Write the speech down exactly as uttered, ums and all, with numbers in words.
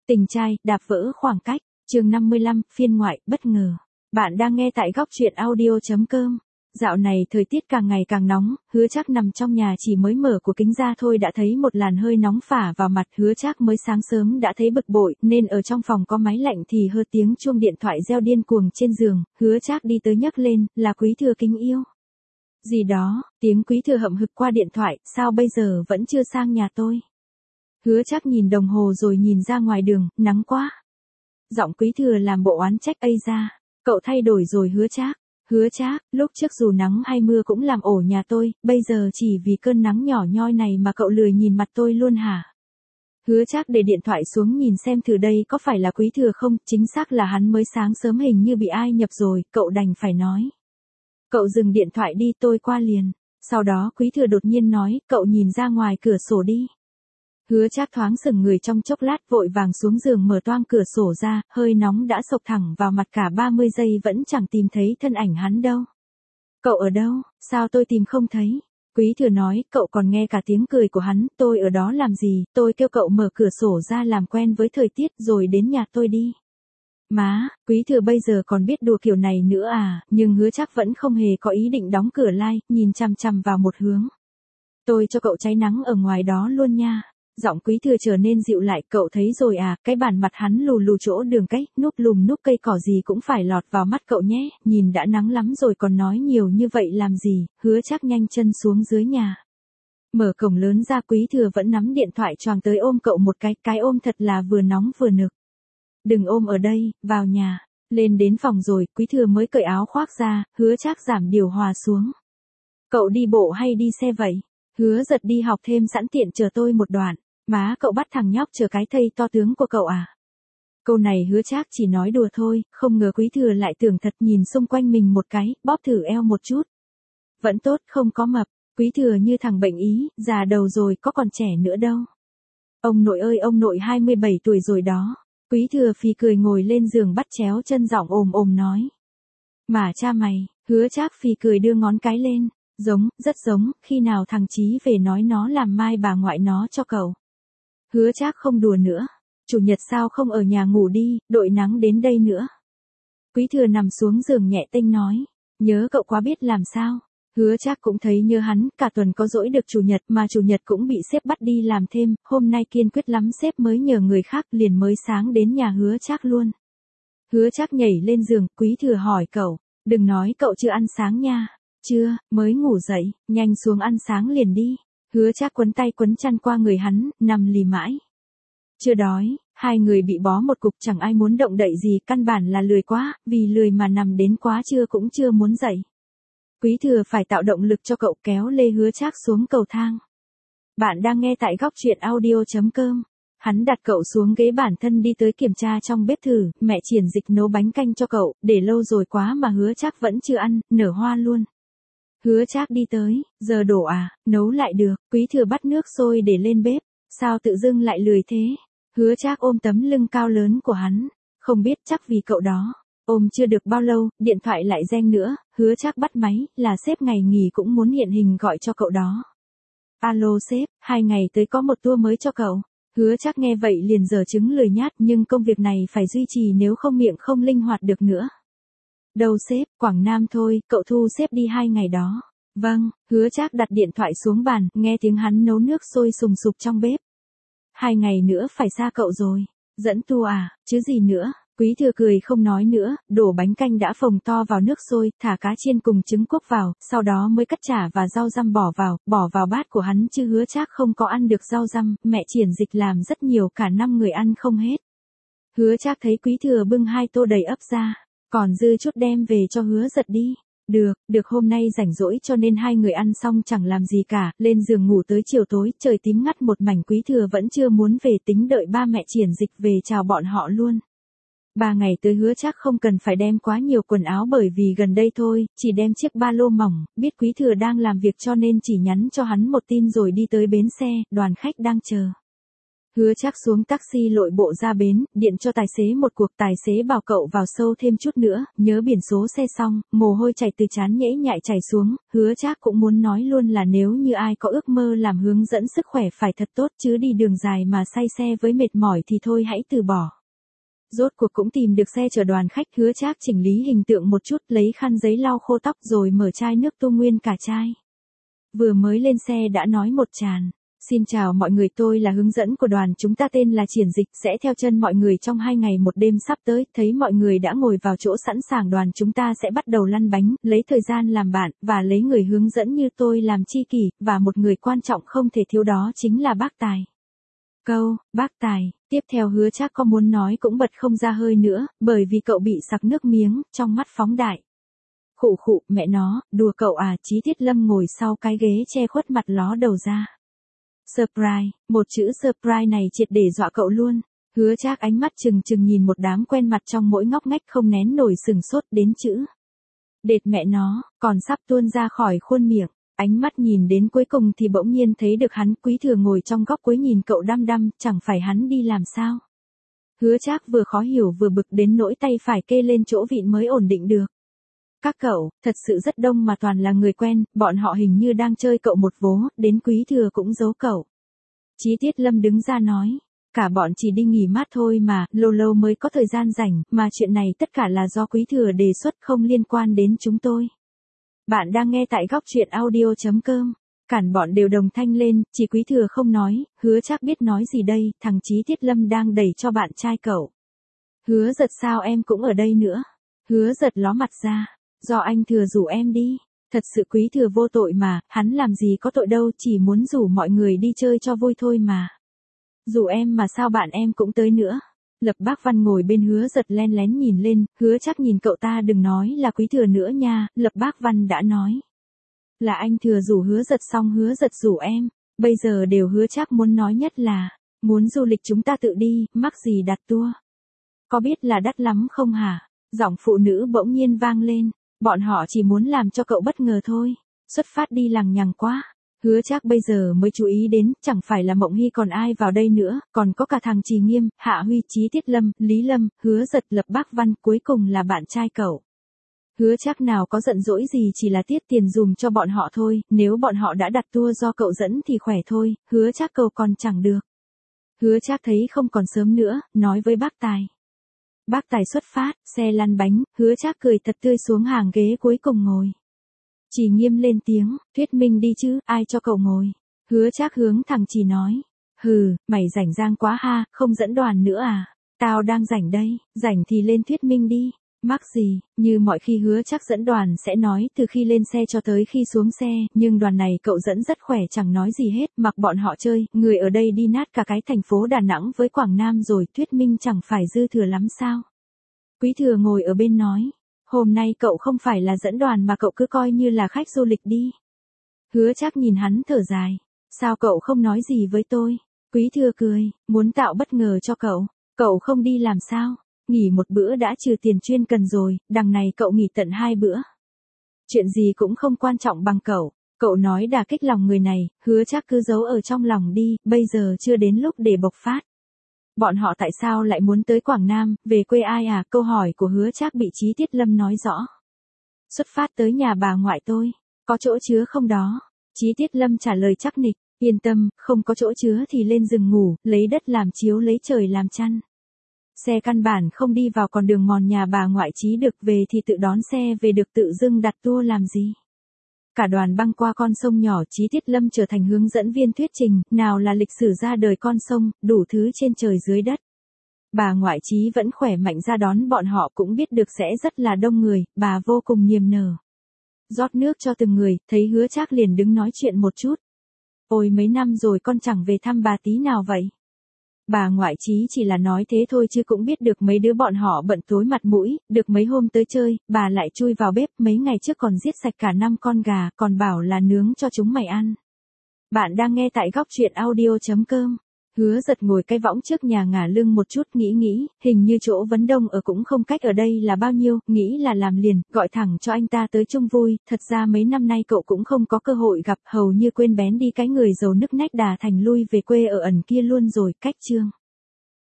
Tình trai, đạp vỡ khoảng cách, chương năm mươi lăm, phiên ngoại, bất ngờ. Bạn đang nghe tại góc truyện audio chấm com. Dạo này thời tiết càng ngày càng nóng, Hứa Trác nằm trong nhà chỉ mới mở cửa kính ra thôi đã thấy một làn hơi nóng phả vào mặt. Hứa Trác mới sáng sớm đã thấy bực bội, nên ở trong phòng có máy lạnh thì hơ tiếng chuông điện thoại reo điên cuồng trên giường. Hứa Trác đi tới nhấc lên, là Quý Thừa Kính yêu. Gì đó, tiếng Quý Thừa hậm hực qua điện thoại, sao bây giờ vẫn chưa sang nhà tôi? Hứa Trác nhìn đồng hồ rồi nhìn ra ngoài đường, nắng quá. Giọng Quý Thừa làm bộ oán trách, ây ra, cậu thay đổi rồi Hứa Trác. Hứa Trác, lúc trước dù nắng hay mưa cũng làm ổ nhà tôi, bây giờ chỉ vì cơn nắng nhỏ nhoi này mà cậu lười nhìn mặt tôi luôn hả? Hứa Trác để điện thoại xuống nhìn xem thử đây có phải là Quý Thừa không, chính xác là hắn mới sáng sớm hình như bị ai nhập rồi, cậu đành phải nói. Cậu dừng điện thoại đi, tôi qua liền. Sau đó Quý Thừa đột nhiên nói, cậu nhìn ra ngoài cửa sổ đi. Hứa Trác thoáng sững người trong chốc lát, vội vàng xuống giường mở toang cửa sổ ra, hơi nóng đã xộc thẳng vào mặt, cả ba mươi giây vẫn chẳng tìm thấy thân ảnh hắn đâu. Cậu ở đâu, sao tôi tìm không thấy? Quý Thừa nói, cậu còn nghe cả tiếng cười của hắn, tôi ở đó làm gì, tôi kêu cậu mở cửa sổ ra làm quen với thời tiết rồi đến nhà tôi đi. Má, Quý Thừa bây giờ còn biết đùa kiểu này nữa à, nhưng Hứa Trác vẫn không hề có ý định đóng cửa lai, nhìn chằm chằm vào một hướng. Tôi cho cậu cháy nắng ở ngoài đó luôn nha. Giọng Quý Thừa trở nên dịu lại, cậu thấy rồi à, cái bản mặt hắn lù lù chỗ đường cách, núp lùm núp cây cỏ gì cũng phải lọt vào mắt cậu nhé, nhìn đã nắng lắm rồi còn nói nhiều như vậy làm gì. Hứa Trác nhanh chân xuống dưới nhà. Mở cổng lớn ra, Quý Thừa vẫn nắm điện thoại choàng tới ôm cậu một cái, cái ôm thật là vừa nóng vừa nực. Đừng ôm ở đây, vào nhà. Lên đến phòng rồi, Quý Thừa mới cởi áo khoác ra, Hứa Trác giảm điều hòa xuống. Cậu đi bộ hay đi xe vậy? Hứa Giật đi học thêm sẵn tiện chờ tôi một đoạn. Má, cậu bắt thằng nhóc chờ cái thây to tướng của cậu à? Câu này Hứa Trác chỉ nói đùa thôi, không ngờ Quý Thừa lại tưởng thật, nhìn xung quanh mình một cái, bóp thử eo một chút. Vẫn tốt, không có mập. Quý Thừa như thằng bệnh ý, già đầu rồi có còn trẻ nữa đâu. Ông nội ơi, ông nội hai mươi bảy tuổi rồi đó. Quý Thừa phì cười ngồi lên giường bắt chéo chân, giọng ồm ồm nói. Mà cha mày. Hứa Trác phì cười đưa ngón cái lên. Giống, rất giống, khi nào thằng Chí về nói nó làm mai bà ngoại nó cho cậu. Hứa Trác không đùa nữa. Chủ nhật sao không ở nhà ngủ đi, đội nắng đến đây nữa. Quý Thừa nằm xuống giường nhẹ tênh nói. Nhớ cậu quá biết làm sao. Hứa Trác cũng thấy nhớ hắn, cả tuần có dỗi được chủ nhật mà chủ nhật cũng bị sếp bắt đi làm thêm, hôm nay kiên quyết lắm sếp mới nhờ người khác, liền mới sáng đến nhà Hứa Trác luôn. Hứa Trác nhảy lên giường, Quý Thừa hỏi cậu, đừng nói cậu chưa ăn sáng nha. Chưa, mới ngủ dậy, nhanh xuống ăn sáng liền đi. Hứa Trác quấn tay quấn chăn qua người hắn, nằm lì mãi. Chưa đói, hai người bị bó một cục, chẳng ai muốn động đậy gì, căn bản là lười quá, vì lười mà nằm đến quá trưa cũng chưa muốn dậy. Quý Thừa phải tạo động lực cho cậu, kéo lê Hứa Trác xuống cầu thang. Bạn đang nghe tại góc truyện audio chấm com. Hắn đặt cậu xuống ghế, bản thân đi tới kiểm tra trong bếp thử, mẹ Triển Dịch nấu bánh canh cho cậu, để lâu rồi quá mà Hứa Trác vẫn chưa ăn, nở hoa luôn. Hứa Trác đi tới, giờ đổ à, nấu lại được. Quý Thừa bắt nước sôi để lên bếp, sao tự dưng lại lười thế? Hứa Trác ôm tấm lưng cao lớn của hắn, không biết chắc vì cậu đó. Ôm chưa được bao lâu, điện thoại lại reng nữa, Hứa Trác bắt máy, là sếp ngày nghỉ cũng muốn hiện hình gọi cho cậu đó. Alo sếp, hai ngày tới có một tour mới cho cậu. Hứa Trác nghe vậy liền giở trứng lười nhát, nhưng công việc này phải duy trì nếu không miệng không linh hoạt được nữa. Đâu sếp, Quảng Nam thôi, cậu thu xếp đi hai ngày đó. Vâng, Hứa Trác đặt điện thoại xuống bàn, nghe tiếng hắn nấu nước sôi sùng sục trong bếp. Hai ngày nữa phải xa cậu rồi. Dẫn tour à, chứ gì nữa. Quý Thừa cười không nói nữa, đổ bánh canh đã phồng to vào nước sôi, thả cá chiên cùng trứng cuốc vào, sau đó mới cắt chả và rau răm bỏ vào, bỏ vào bát của hắn, chứ Hứa Trác không có ăn được rau răm, mẹ Triển Dịch làm rất nhiều, cả năm người ăn không hết. Hứa Trác thấy Quý Thừa bưng hai tô đầy ắp ra, còn dư chút đem về cho Hứa Giật đi. Được, được hôm nay rảnh rỗi cho nên hai người ăn xong chẳng làm gì cả, lên giường ngủ tới chiều tối, trời tím ngắt một mảnh. Quý Thừa vẫn chưa muốn về, tính đợi ba mẹ Triển Dịch về chào bọn họ luôn. Ba ngày tới Hứa Trác không cần phải đem quá nhiều quần áo bởi vì gần đây thôi, chỉ đem chiếc ba lô mỏng, biết Quý Thừa đang làm việc cho nên chỉ nhắn cho hắn một tin rồi đi tới bến xe, đoàn khách đang chờ. Hứa Trác xuống taxi lội bộ ra bến, điện cho tài xế một cuộc, tài xế bảo cậu vào sâu thêm chút nữa, nhớ biển số xe xong, mồ hôi chảy từ trán nhễ nhại chảy xuống, Hứa Trác cũng muốn nói luôn là nếu như ai có ước mơ làm hướng dẫn sức khỏe phải thật tốt chứ đi đường dài mà say xe với mệt mỏi thì thôi hãy từ bỏ. Rốt cuộc cũng tìm được xe chở đoàn khách, Hứa Trác chỉnh lý hình tượng một chút, lấy khăn giấy lau khô tóc rồi mở chai nước tu nguyên cả chai. Vừa mới lên xe đã nói một tràng. Xin chào mọi người, tôi là hướng dẫn của đoàn, chúng ta tên là Triển Dịch, sẽ theo chân mọi người trong hai ngày một đêm sắp tới. Thấy mọi người đã ngồi vào chỗ sẵn sàng, đoàn chúng ta sẽ bắt đầu lăn bánh, lấy thời gian làm bạn, và lấy người hướng dẫn như tôi làm tri kỷ, và một người quan trọng không thể thiếu đó chính là bác Tài. Câu, bác Tài, tiếp theo Hứa Trác có muốn nói cũng bật không ra hơi nữa, bởi vì cậu bị sặc nước miếng, trong mắt phóng đại. Khụ khụ, mẹ nó, đùa cậu à, Chí Tiết Lâm ngồi sau cái ghế che khuất mặt ló đầu ra. Surprise, một chữ surprise này triệt để dọa cậu luôn. Hứa Trác ánh mắt trừng trừng nhìn một đám quen mặt trong mỗi ngóc ngách không nén nổi sừng sốt đến chữ. Đệt mẹ nó, còn sắp tuôn ra khỏi khuôn miệng. Ánh mắt nhìn đến cuối cùng thì bỗng nhiên thấy được hắn, Quý Thừa ngồi trong góc cuối nhìn cậu đăm đăm, chẳng phải hắn đi làm sao. Hứa Trác vừa khó hiểu vừa bực đến nỗi tay phải kê lên chỗ vịn mới ổn định được. Các cậu, thật sự rất đông mà toàn là người quen, bọn họ hình như đang chơi cậu một vố, đến Quý Thừa cũng giấu cậu. Chí Tiết Lâm đứng ra nói, cả bọn chỉ đi nghỉ mát thôi mà, lâu lâu mới có thời gian rảnh, mà chuyện này tất cả là do Quý Thừa đề xuất không liên quan đến chúng tôi. Bạn đang nghe tại góc truyện audio chấm com. Cản bọn đều đồng thanh lên, chỉ Quý Thừa không nói, Hứa Trác biết nói gì đây, thằng Chí Tiết Lâm đang đẩy cho bạn trai cậu. Hứa Giật sao em cũng ở đây nữa. Hứa Giật ló mặt ra, do anh Thừa rủ em đi. Thật sự Quý Thừa vô tội mà, hắn làm gì có tội đâu, chỉ muốn rủ mọi người đi chơi cho vui thôi mà. Rủ em mà sao bạn em cũng tới nữa. Lập Bác Văn ngồi bên Hứa Giật len lén nhìn lên, Hứa Trác nhìn cậu ta, đừng nói là Quý Thừa nữa nha, Lập Bác Văn đã nói. Là anh Thừa rủ Hứa Giật xong Hứa Giật rủ em, bây giờ đều Hứa Trác muốn nói nhất là, muốn du lịch chúng ta tự đi, mắc gì đặt tour. Có biết là đắt lắm không hả? Giọng phụ nữ bỗng nhiên vang lên, bọn họ chỉ muốn làm cho cậu bất ngờ thôi, xuất phát đi lằng nhằng quá. Hứa Trác bây giờ mới chú ý đến, chẳng phải là Mộng Hy còn ai vào đây nữa, còn có cả thằng Trì Nghiêm, Hạ Huy, Chí Tiết Lâm, Lý Lâm, Hứa Giật, Lập Bác Văn, cuối cùng là bạn trai cậu. Hứa Trác nào có giận dỗi gì, chỉ là tiết tiền dùm cho bọn họ thôi, nếu bọn họ đã đặt tour do cậu dẫn thì khỏe thôi, Hứa Trác cầu còn chẳng được. Hứa Trác thấy không còn sớm nữa, nói với bác Tài. Bác Tài xuất phát, xe lăn bánh, Hứa Trác cười thật tươi xuống hàng ghế cuối cùng ngồi. Trì Nghiêm lên tiếng, thuyết minh đi chứ, ai cho cậu ngồi. Hứa Trác hướng thằng Trì nói, hừ, mày rảnh rang quá ha, không dẫn đoàn nữa à, tao đang rảnh đây, rảnh thì lên thuyết minh đi. Mắc gì, như mọi khi Hứa Trác dẫn đoàn sẽ nói từ khi lên xe cho tới khi xuống xe, nhưng đoàn này cậu dẫn rất khỏe chẳng nói gì hết, mặc bọn họ chơi, người ở đây đi nát cả cái thành phố Đà Nẵng với Quảng Nam rồi, thuyết minh chẳng phải dư thừa lắm sao. Quý Thừa ngồi ở bên nói, hôm nay cậu không phải là dẫn đoàn mà cậu cứ coi như là khách du lịch đi. Hứa Trác nhìn hắn thở dài, sao cậu không nói gì với tôi? Quý Thừa cười, muốn tạo bất ngờ cho cậu, cậu không đi làm sao? Nghỉ một bữa đã trừ tiền chuyên cần rồi, đằng này cậu nghỉ tận hai bữa. Chuyện gì cũng không quan trọng bằng cậu, cậu nói đả kích lòng người này, Hứa Trác cứ giấu ở trong lòng đi, bây giờ chưa đến lúc để bộc phát. Bọn họ tại sao lại muốn tới Quảng Nam, về quê ai à? Câu hỏi của Hứa Trác bị Chí Tiết Lâm nói rõ. Xuất phát tới nhà bà ngoại tôi, có chỗ chứa không đó? Chí Tiết Lâm trả lời chắc nịch, yên tâm, không có chỗ chứa thì lên giường ngủ, lấy đất làm chiếu lấy trời làm chăn. Xe căn bản không đi vào con đường mòn nhà bà ngoại, Chí được về thì tự đón xe về được, tự dưng đặt tour làm gì. Cả đoàn băng qua con sông nhỏ, Chí Tiết Lâm trở thành hướng dẫn viên thuyết trình, nào là lịch sử ra đời con sông, đủ thứ trên trời dưới đất. Bà ngoại Chí vẫn khỏe mạnh ra đón bọn họ, cũng biết được sẽ rất là đông người, bà vô cùng niềm nở. Rót nước cho từng người, thấy Hứa Trác liền đứng nói chuyện một chút. Ôi mấy năm rồi con chẳng về thăm bà tí nào vậy. Bà ngoại Chí chỉ là nói thế thôi chứ cũng biết được mấy đứa bọn họ bận tối mặt mũi, được mấy hôm tới chơi, bà lại chui vào bếp, mấy ngày trước còn giết sạch cả năm con gà, còn bảo là nướng cho chúng mày ăn. Bạn đang nghe tại góc truyện audio chấm com. Hứa Giật ngồi cái võng trước nhà ngả lưng một chút, nghĩ nghĩ, hình như chỗ vấn đông ở cũng không cách ở đây là bao nhiêu, nghĩ là làm liền, gọi thẳng cho anh ta tới chung vui, thật ra mấy năm nay cậu cũng không có cơ hội gặp, hầu như quên bén đi cái người giàu nức nách đà thành lui về quê ở ẩn kia luôn rồi, cách Trương